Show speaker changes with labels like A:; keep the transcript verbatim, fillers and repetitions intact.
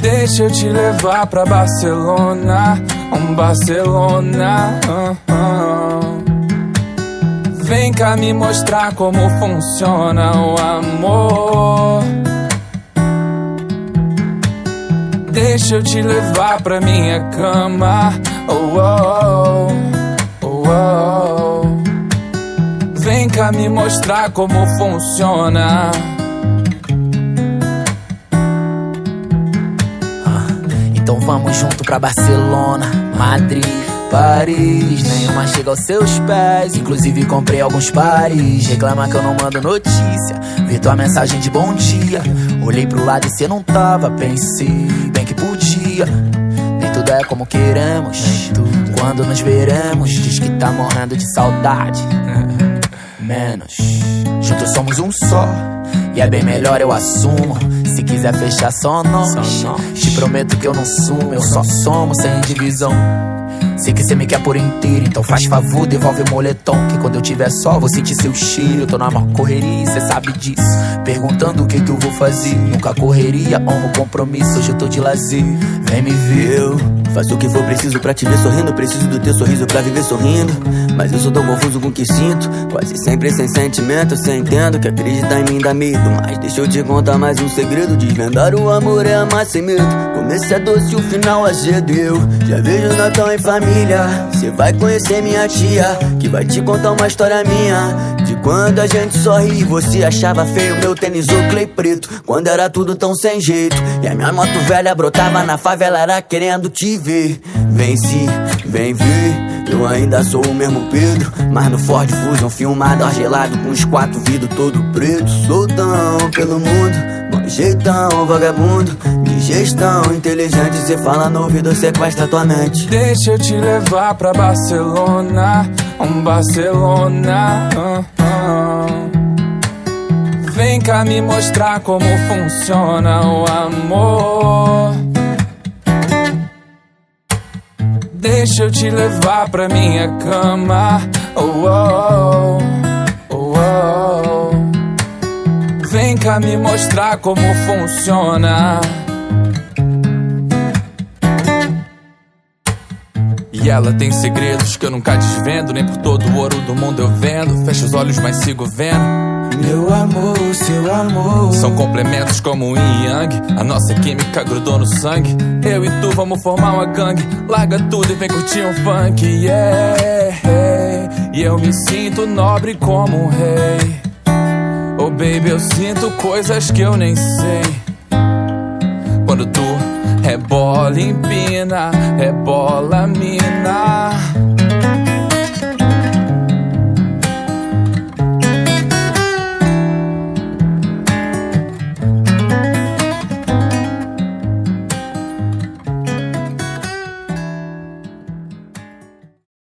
A: Deixa eu te levar pra Barcelona, um Barcelona. uh, uh. Vem cá me mostrar como funciona o amor. Deixa eu te levar pra minha cama. Oh, oh, oh, oh. Vem cá me mostrar como funciona.
B: Então vamos junto pra Barcelona, Madrid, Paris. Nenhuma chega aos seus pés, inclusive comprei alguns pares. Reclama que eu não mando notícia, vi tua mensagem de bom dia. Olhei pro lado e cê não tava, pensei bem que podia. Nem tudo é como queremos, quando nos veremos. Diz que tá morrendo de saudade, menos. Juntos somos um só, e é bem melhor, eu assumo. Se quiser fechar só nós, só nós. Te prometo que eu não sumo, eu só somo sem divisão. Sei que cê me quer por inteiro, então faz favor, devolve o moletom. Que quando eu tiver só, vou sentir seu cheiro. Eu tô na maior correria e cê sabe disso. Perguntando o que que eu vou fazer. Nunca correria, honro o compromisso. Hoje eu tô de lazer, vem me ver.
C: Eu faço o que for preciso pra te ver sorrindo. Preciso do teu sorriso pra viver sorrindo. Mas eu sou tão confuso com o que sinto, quase sempre sem sentimento. Cê entendo que acreditar em mim dá medo, mas deixa eu te contar mais um segredo. Desvendar o amor é amar sem medo. Começo é doce, o final azedo. Eu já vejo o Natal em família. Cê vai conhecer minha tia, que vai te contar uma história minha. De quando a gente sorri, você achava feio meu tênis Oakley preto, quando era tudo tão sem jeito. E a minha moto velha brotava na favela, era querendo te ver. Vem se, vem ver, eu ainda sou o mesmo Pedro, mas no Ford Fusion filmado, argelado, com os quatro vidros todo preto. Soltão pelo mundo, bom jeitão, vagabundo, de gestão inteligente. Cê fala no ouvido, sequestra tua mente.
A: Deixa eu te levar pra Barcelona, um Barcelona. uh, uh. Vem cá me mostrar como funciona o amor. Deixa eu te levar pra minha cama. Oh, oh, oh, oh. Vem cá me mostrar como funciona. E ela tem segredos que eu nunca desvendo, nem por todo o ouro do mundo eu vendo. Fecho os olhos, mas sigo vendo. Meu amor, seu amor são complementos como o yin e yang. A nossa química grudou no sangue. Eu e tu vamos formar uma gangue. Larga tudo e vem curtir um funk, yeah. E eu me sinto nobre como um rei. Oh baby, eu sinto coisas que eu nem sei. Quando tu rebola, empina, rebola, mina.